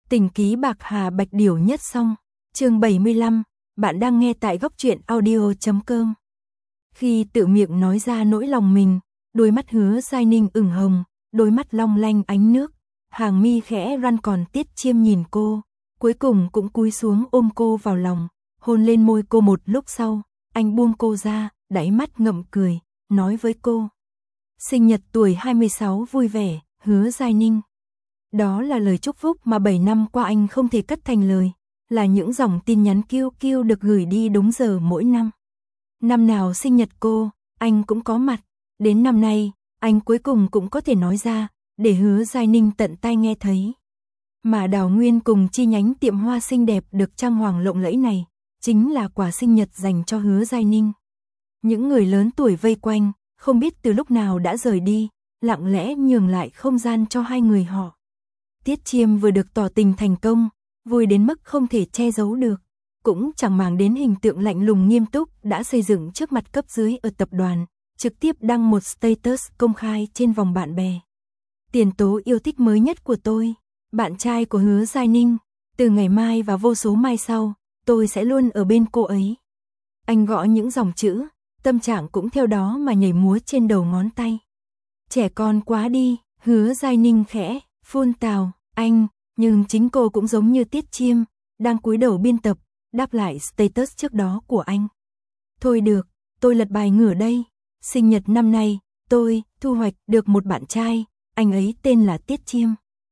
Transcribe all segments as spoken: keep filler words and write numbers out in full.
Tình ký bạc hà bạch điểu nhất xong. Chương bảy mươi lăm, bạn đang nghe tại góc truyện audio chấm com. Khi tự miệng nói ra nỗi lòng mình, đôi mắt Hứa Giai Ninh ửng hồng, đôi mắt long lanh ánh nước, hàng mi khẽ răn, còn Tiết Chiêm nhìn cô, cuối cùng cũng cúi xuống ôm cô vào lòng, hôn lên môi cô. Một lúc sau, anh buông cô ra, đáy mắt ngậm cười, nói với cô: sinh nhật tuổi hai mươi sáu vui vẻ, Hứa Giai Ninh. Đó là lời chúc phúc mà bảy năm qua anh không thể cất thành lời, là những dòng tin nhắn kiêu kiêu được gửi đi đúng giờ mỗi năm. Năm nào sinh nhật cô, anh cũng có mặt, đến năm nay, anh cuối cùng cũng có thể nói ra, để Hứa Giai Ninh tận tai nghe thấy. Mà Đào Nguyên cùng chi nhánh tiệm hoa xinh đẹp được trang hoàng lộng lẫy này, chính là quà sinh nhật dành cho Hứa Giai Ninh. Những người lớn tuổi vây quanh, không biết từ lúc nào đã rời đi, lặng lẽ nhường lại không gian cho hai người họ. Tiết Chiêm vừa được tỏ tình thành công, vui đến mức không thể che giấu được, cũng chẳng màng đến hình tượng lạnh lùng nghiêm túc đã xây dựng trước mặt cấp dưới ở tập đoàn, trực tiếp đăng một status công khai trên vòng bạn bè. Tiền tố yêu thích mới nhất của tôi, bạn trai của Hứa Giai Ninh, từ ngày mai và vô số mai sau, tôi sẽ luôn ở bên cô ấy. Anh gõ những dòng chữ, tâm trạng cũng theo đó mà nhảy múa trên đầu ngón tay. Trẻ con quá đi, Hứa Giai Ninh khẽ phun tào anh, nhưng chính cô cũng giống như Tiết Chiêm, đang cúi đầu biên tập, đáp lại status trước đó của anh. Thôi được, tôi lật bài ngửa đây, sinh nhật năm nay, tôi thu hoạch được một bạn trai, anh ấy tên là Tiết Chiêm.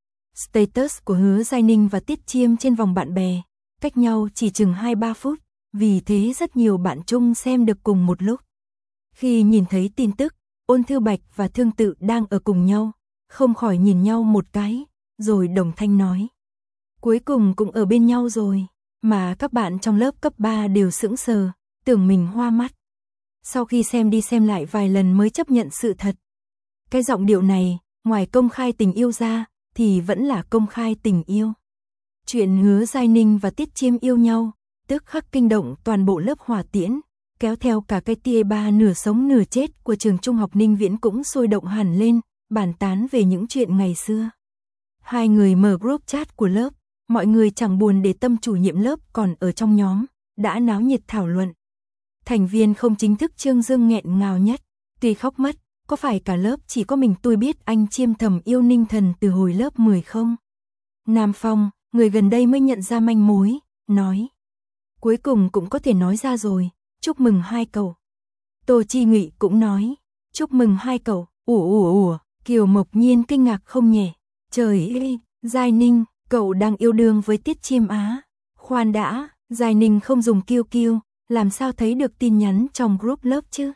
Status của Hứa Giai Ninh và Tiết Chiêm trên vòng bạn bè, cách nhau chỉ chừng hai ba phút, vì thế rất nhiều bạn chung xem được cùng một lúc. Khi nhìn thấy tin tức, Ôn Thư Bạch và Thương Tự đang ở cùng nhau, không khỏi nhìn nhau một cái, rồi đồng thanh nói: cuối cùng cũng ở bên nhau rồi. Mà các bạn trong lớp cấp ba đều sững sờ, tưởng mình hoa mắt. Sau khi xem đi xem lại vài lần mới chấp nhận sự thật. Cái giọng điệu này, ngoài công khai tình yêu ra, thì vẫn là công khai tình yêu. Chuyện Hứa Giai Ninh và Tiết Chiêm yêu nhau, tức khắc kinh động toàn bộ lớp Hỏa Tiễn, kéo theo cả cái tia ba nửa sống nửa chết của trường trung học Ninh Viễn cũng sôi động hẳn lên, bàn tán về những chuyện ngày xưa. Hai người mở group chat của lớp, mọi người chẳng buồn để tâm chủ nhiệm lớp còn ở trong nhóm, đã náo nhiệt thảo luận. Thành viên không chính thức Trương Dương nghẹn ngào nhất, tuy khóc mất, có phải cả lớp chỉ có mình tôi biết anh Chiêm thầm yêu Ninh Thần từ hồi lớp mười không? Nam Phong, người gần đây mới nhận ra manh mối, nói: cuối cùng cũng có thể nói ra rồi, chúc mừng hai cậu. Tô Chi Ngụy cũng nói: chúc mừng hai cậu. Ủa ủa ủa, Kiều Mộc Nhiên kinh ngạc không nhẹ. Trời ơi, Giai Ninh, cậu đang yêu đương với Tiết Chiêm á? Khoan đã, Giai Ninh không dùng kiêu kiêu, làm sao thấy được tin nhắn trong group lớp chứ?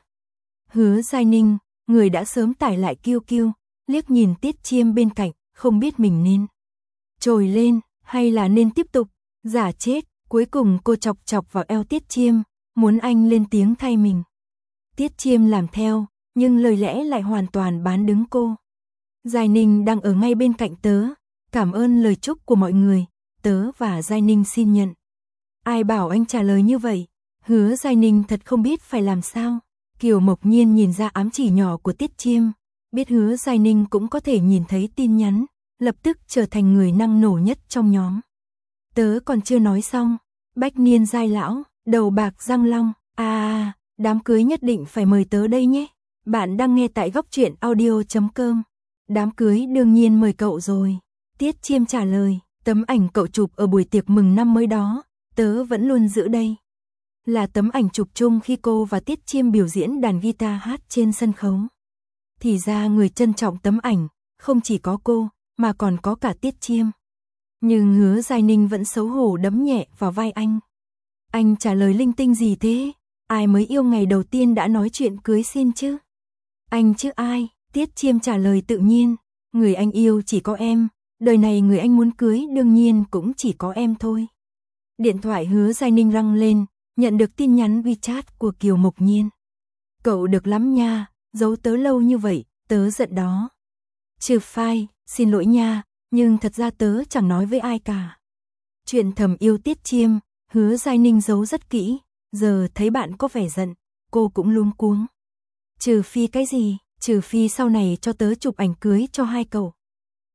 Hứa Giai Ninh, người đã sớm tải lại kiêu kiêu, liếc nhìn Tiết Chiêm bên cạnh, không biết mình nên trồi lên, hay là nên tiếp tục giả chết. Cuối cùng cô chọc chọc vào eo Tiết Chiêm, muốn anh lên tiếng thay mình. Tiết Chiêm làm theo, nhưng lời lẽ lại hoàn toàn bán đứng cô. Giai Ninh đang ở ngay bên cạnh tớ, cảm ơn lời chúc của mọi người, tớ và Giai Ninh xin nhận. Ai bảo anh trả lời như vậy? Hứa Giai Ninh thật không biết phải làm sao. Kiều Mộc Nhiên nhìn ra ám chỉ nhỏ của Tiết Chiêm, biết Hứa Giai Ninh cũng có thể nhìn thấy tin nhắn, lập tức trở thành người năng nổ nhất trong nhóm. Tớ còn chưa nói xong, bách niên giai lão, đầu bạc răng long, à, đám cưới nhất định phải mời tớ đây nhé. Bạn đang nghe tại góc truyện audio chấm com. Đám cưới đương nhiên mời cậu rồi. Tiết Chiêm trả lời, tấm ảnh cậu chụp ở buổi tiệc mừng năm mới đó, tớ vẫn luôn giữ đây. Là tấm ảnh chụp chung khi cô và Tiết Chiêm biểu diễn đàn guitar hát trên sân khấu. Thì ra người trân trọng tấm ảnh, không chỉ có cô, mà còn có cả Tiết Chiêm. Nhưng Hứa Giai Ninh vẫn xấu hổ đấm nhẹ vào vai anh. Anh trả lời linh tinh gì thế? Ai mới yêu ngày đầu tiên đã nói chuyện cưới xin chứ? Anh chứ ai? Tiết Chiêm trả lời tự nhiên. Người anh yêu chỉ có em, đời này người anh muốn cưới đương nhiên cũng chỉ có em thôi. Điện thoại Hứa Giai Ninh răng lên, nhận được tin nhắn WeChat của Kiều Mộc Nhiên. Cậu được lắm nha, giấu tớ lâu như vậy, tớ giận đó. Trừ file, xin lỗi nha, nhưng thật ra tớ chẳng nói với ai cả. Chuyện thầm yêu Tiết Chiêm, Hứa Giai Ninh giấu rất kỹ, giờ thấy bạn có vẻ giận, cô cũng luống cuống. Trừ phi cái gì? Trừ phi sau này cho tớ chụp ảnh cưới cho hai cậu.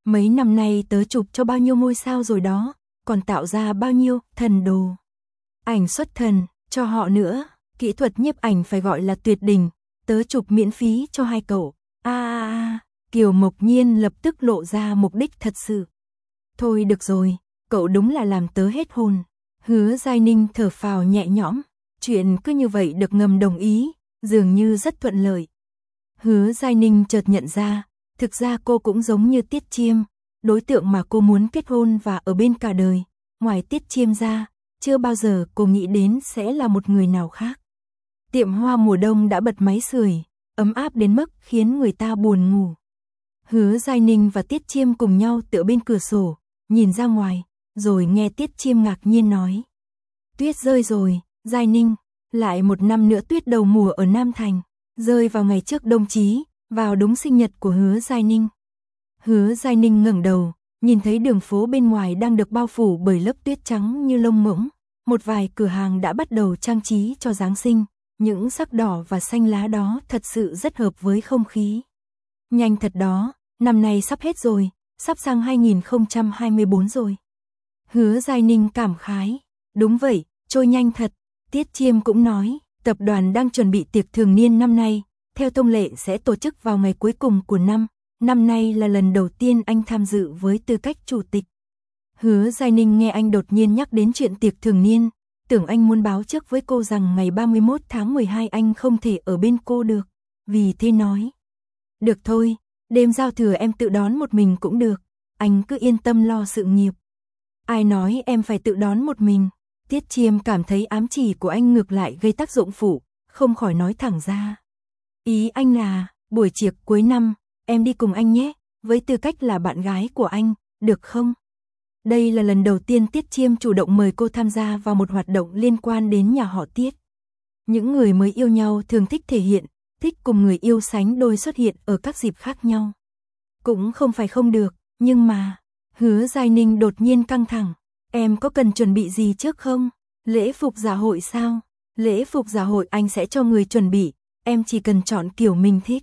Mấy năm nay tớ chụp cho bao nhiêu ngôi sao rồi đó, còn tạo ra bao nhiêu thần đồ. Ảnh xuất thần, cho họ nữa, kỹ thuật nhiếp ảnh phải gọi là tuyệt đỉnh, tớ chụp miễn phí cho hai cậu. A a a, Kiều Mộc Nhiên lập tức lộ ra mục đích thật sự. Thôi được rồi, cậu đúng là làm tớ hết hồn. Hứa Giai Ninh thở phào nhẹ nhõm, chuyện cứ như vậy được ngầm đồng ý, dường như rất thuận lợi. Hứa Giai Ninh chợt nhận ra, thực ra cô cũng giống như Tiết Chiêm, đối tượng mà cô muốn kết hôn và ở bên cả đời, ngoài Tiết Chiêm ra, chưa bao giờ cô nghĩ đến sẽ là một người nào khác. Tiệm hoa mùa đông đã bật máy sưởi, ấm áp đến mức khiến người ta buồn ngủ. Hứa Giai Ninh và Tiết Chiêm cùng nhau tựa bên cửa sổ, nhìn ra ngoài, rồi nghe Tiết Chiêm ngạc nhiên nói. Tuyết rơi rồi, Giai Ninh, lại một năm nữa tuyết đầu mùa ở Nam Thành, rơi vào ngày trước đông chí, vào đúng sinh nhật của Hứa Giai Ninh. Hứa Giai Ninh ngẩng đầu, nhìn thấy đường phố bên ngoài đang được bao phủ bởi lớp tuyết trắng như lông ngỗng, một vài cửa hàng đã bắt đầu trang trí cho Giáng sinh, những sắc đỏ và xanh lá đó thật sự rất hợp với không khí. Nhanh thật đó, năm nay sắp hết rồi, sắp sang hai nghìn không trăm hai mươi bốn rồi. Hứa Giai Ninh cảm khái, đúng vậy, trôi nhanh thật. Tiết Chiêm cũng nói, tập đoàn đang chuẩn bị tiệc thường niên năm nay, theo thông lệ sẽ tổ chức vào ngày cuối cùng của năm, năm nay là lần đầu tiên anh tham dự với tư cách chủ tịch. Hứa Giai Ninh nghe anh đột nhiên nhắc đến chuyện tiệc thường niên, tưởng anh muốn báo trước với cô rằng ngày ba mươi mốt tháng mười hai anh không thể ở bên cô được, vì thế nói. Được thôi, đêm giao thừa em tự đón một mình cũng được, anh cứ yên tâm lo sự nghiệp. Ai nói em phải tự đón một mình? Tiết Chiêm cảm thấy ám chỉ của anh ngược lại gây tác dụng phụ, không khỏi nói thẳng ra. Ý anh là, buổi tiệc cuối năm, em đi cùng anh nhé, với tư cách là bạn gái của anh, được không? Đây là lần đầu tiên Tiết Chiêm chủ động mời cô tham gia vào một hoạt động liên quan đến nhà họ Tiết. Những người mới yêu nhau thường thích thể hiện, thích cùng người yêu sánh đôi xuất hiện ở các dịp khác nhau. Cũng không phải không được, nhưng mà, Hứa Giai Ninh đột nhiên căng thẳng. Em có cần chuẩn bị gì trước không? Lễ phục dạ hội sao? Lễ phục dạ hội anh sẽ cho người chuẩn bị, em chỉ cần chọn kiểu mình thích.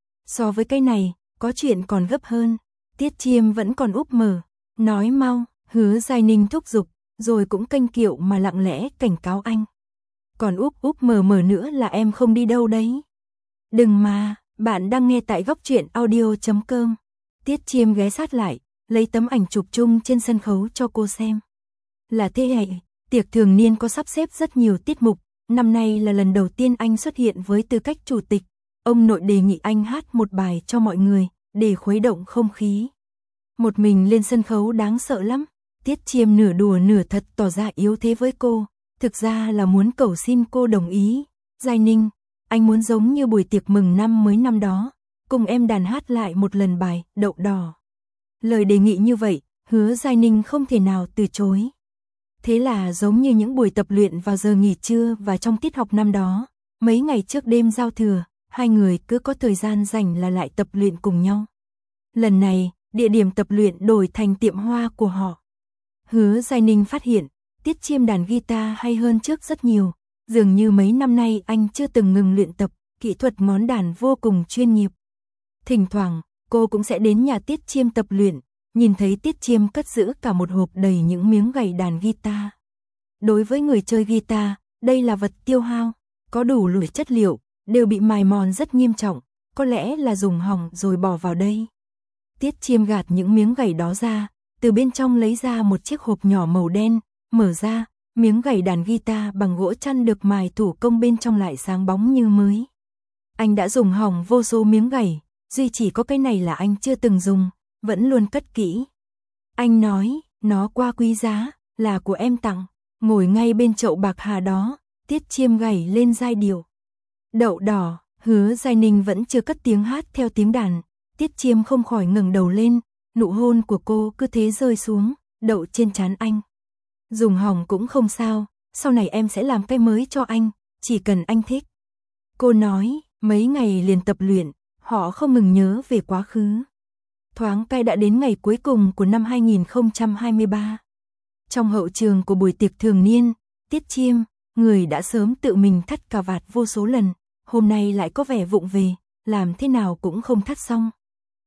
So với cái này, có chuyện còn gấp hơn. Tiết Chiêm vẫn còn úp mở, nói mau, Hứa Giai Ninh thúc giục, rồi cũng kênh kiệu mà lặng lẽ cảnh cáo anh. Còn úp úp mở mở nữa là em không đi đâu đấy. Đừng mà, bạn đang nghe tại góc truyện audio chấm com. Tiết Chiêm ghé sát lại, lấy tấm ảnh chụp chung trên sân khấu cho cô xem. Là thế hệ, tiệc thường niên có sắp xếp rất nhiều tiết mục, năm nay là lần đầu tiên anh xuất hiện với tư cách chủ tịch. Ông nội đề nghị anh hát một bài cho mọi người, để khuấy động không khí. Một mình lên sân khấu đáng sợ lắm, Tiết Chiêm nửa đùa nửa thật tỏ ra yếu thế với cô, thực ra là muốn cầu xin cô đồng ý. Giai Ninh, anh muốn giống như buổi tiệc mừng năm mới năm đó, cùng em đàn hát lại một lần bài Đậu Đỏ. Lời đề nghị như vậy, Hứa Giai Ninh không thể nào từ chối. Thế là giống như những buổi tập luyện vào giờ nghỉ trưa và trong tiết học năm đó, mấy ngày trước đêm giao thừa, hai người cứ có thời gian rảnh là lại tập luyện cùng nhau. Lần này, địa điểm tập luyện đổi thành tiệm hoa của họ. Hứa Giai Ninh phát hiện, Tiết Chiêm đàn guitar hay hơn trước rất nhiều, dường như mấy năm nay anh chưa từng ngừng luyện tập, kỹ thuật ngón đàn vô cùng chuyên nghiệp. Thỉnh thoảng, cô cũng sẽ đến nhà Tiết Chiêm tập luyện, nhìn thấy Tiết Chiêm cất giữ cả một hộp đầy những miếng gảy đàn guitar. Đối với người chơi guitar, đây là vật tiêu hao, có đủ loại chất liệu, đều bị mài mòn rất nghiêm trọng, có lẽ là dùng hỏng rồi bỏ vào đây. Tiết Chiêm gạt những miếng gảy đó ra, từ bên trong lấy ra một chiếc hộp nhỏ màu đen, mở ra, miếng gảy đàn guitar bằng gỗ chăn được mài thủ công bên trong lại sáng bóng như mới. Anh đã dùng hỏng vô số miếng gảy, duy chỉ có cái này là anh chưa từng dùng, vẫn luôn cất kỹ. Anh nói, nó quá quý giá, là của em tặng, ngồi ngay bên chậu bạc hà đó, Tiết Chiêm gảy lên giai điệu. Đậu Đỏ, Hứa Giai Ninh vẫn chưa cất tiếng hát theo tiếng đàn, Tiết Chiêm không khỏi ngẩng đầu lên, nụ hôn của cô cứ thế rơi xuống, đậu trên trán anh. Dùng hỏng cũng không sao, sau này em sẽ làm cái mới cho anh, chỉ cần anh thích. Cô nói, mấy ngày liền tập luyện, họ không ngừng nhớ về quá khứ. Thoáng cái đã đến ngày cuối cùng của năm hai nghìn không trăm hai mươi ba. Trong hậu trường của buổi tiệc thường niên, Tiết Chiêm, người đã sớm tự mình thắt cà vạt vô số lần, hôm nay lại có vẻ vụng về, làm thế nào cũng không thắt xong.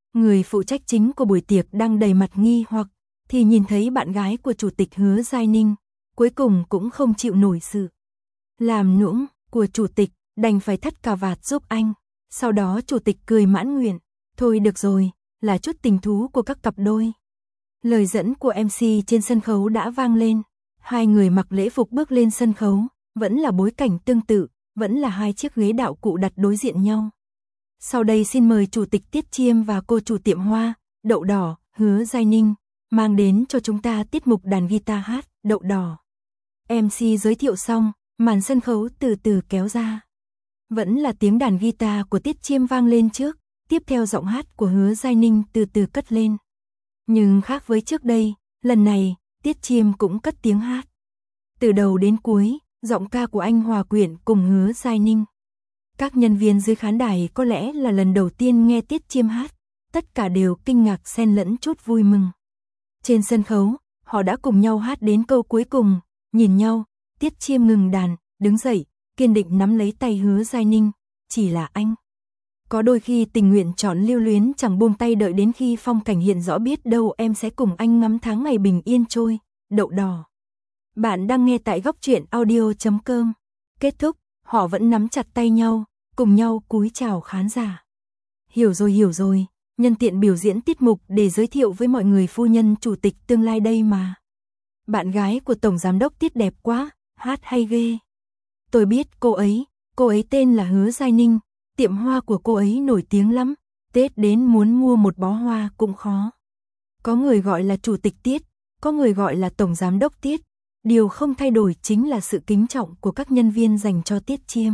Người phụ trách chính của buổi tiệc đang đầy mặt nghi hoặc, thì nhìn thấy bạn gái của chủ tịch Hứa Giai Ninh, cuối cùng cũng không chịu nổi sự làm nũng của chủ tịch, đành phải thắt cà vạt giúp anh. Sau đó chủ tịch cười mãn nguyện, thôi được rồi, là chút tình thú của các cặp đôi. Lời dẫn của em xê trên sân khấu đã vang lên, hai người mặc lễ phục bước lên sân khấu, vẫn là bối cảnh tương tự, vẫn là hai chiếc ghế đạo cụ đặt đối diện nhau. Sau đây xin mời chủ tịch Tiết Chiêm và cô chủ tiệm hoa, Đậu Đỏ, Hứa Giai Ninh, mang đến cho chúng ta tiết mục đàn guitar hát, Đậu Đỏ. em xê giới thiệu xong, màn sân khấu từ từ kéo ra. Vẫn là tiếng đàn guitar của Tiết Chiêm vang lên trước, tiếp theo giọng hát của Hứa Giai Ninh từ từ cất lên. Nhưng khác với trước đây, lần này, Tiết Chiêm cũng cất tiếng hát. Từ đầu đến cuối, giọng ca của anh hòa quyện cùng Hứa Giai Ninh. Các nhân viên dưới khán đài có lẽ là lần đầu tiên nghe Tiết Chiêm hát, tất cả đều kinh ngạc xen lẫn chút vui mừng. Trên sân khấu, họ đã cùng nhau hát đến câu cuối cùng, nhìn nhau, Tiết Chiêm ngừng đàn, đứng dậy, kiên định nắm lấy tay Hứa Giai Ninh, chỉ là anh. Có đôi khi tình nguyện chọn lưu luyến chẳng buông tay đợi đến khi phong cảnh hiện rõ biết đâu em sẽ cùng anh ngắm tháng ngày bình yên trôi, Đậu Đỏ. Bạn đang nghe tại góc truyện audio chấm com. Kết thúc, họ vẫn nắm chặt tay nhau, cùng nhau cúi chào khán giả. Hiểu rồi hiểu rồi, nhân tiện biểu diễn tiết mục để giới thiệu với mọi người phu nhân chủ tịch tương lai đây mà. Bạn gái của Tổng Giám đốc Tiết đẹp quá, hát hay ghê. Tôi biết cô ấy, cô ấy tên là Hứa Giai Ninh, tiệm hoa của cô ấy nổi tiếng lắm, Tết đến muốn mua một bó hoa cũng khó. Có người gọi là chủ tịch Tiết, có người gọi là Tổng Giám đốc Tiết, điều không thay đổi chính là sự kính trọng của các nhân viên dành cho Tiết Chiêm.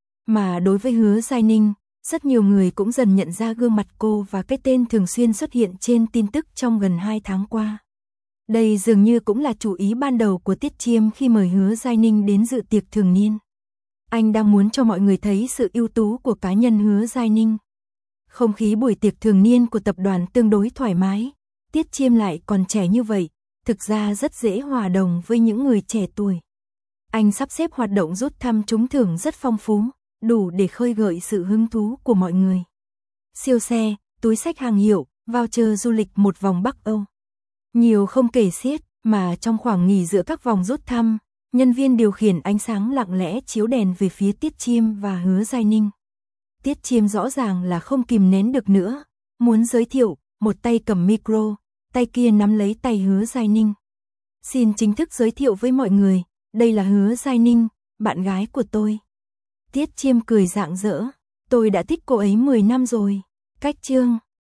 Mà đối với Hứa Giai Ninh, rất nhiều người cũng dần nhận ra gương mặt cô và cái tên thường xuyên xuất hiện trên tin tức trong gần hai tháng qua. Đây dường như cũng là chủ ý ban đầu của Tiết Chiêm khi mời Hứa Giai Ninh đến dự tiệc thường niên. Anh đang muốn cho mọi người thấy sự ưu tú của cá nhân Hứa Giai Ninh. Không khí buổi tiệc thường niên của tập đoàn tương đối thoải mái, Tiết Chiêm lại còn trẻ như vậy, thực ra rất dễ hòa đồng với những người trẻ tuổi. Anh sắp xếp hoạt động rút thăm trúng thưởng rất phong phú, đủ để khơi gợi sự hứng thú của mọi người. Siêu xe, túi xách hàng hiệu, voucher du lịch một vòng Bắc Âu. Nhiều không kể xiết, mà trong khoảng nghỉ giữa các vòng rút thăm, nhân viên điều khiển ánh sáng lặng lẽ chiếu đèn về phía Tiết Chiêm và Hứa Giai Ninh. Tiết Chiêm rõ ràng là không kìm nén được nữa, muốn giới thiệu, một tay cầm micro, tay kia nắm lấy tay Hứa Giai Ninh. Xin chính thức giới thiệu với mọi người, đây là Hứa Giai Ninh, bạn gái của tôi. Tiết Chiêm cười rạng rỡ, tôi đã thích cô ấy mười năm rồi. Cách chương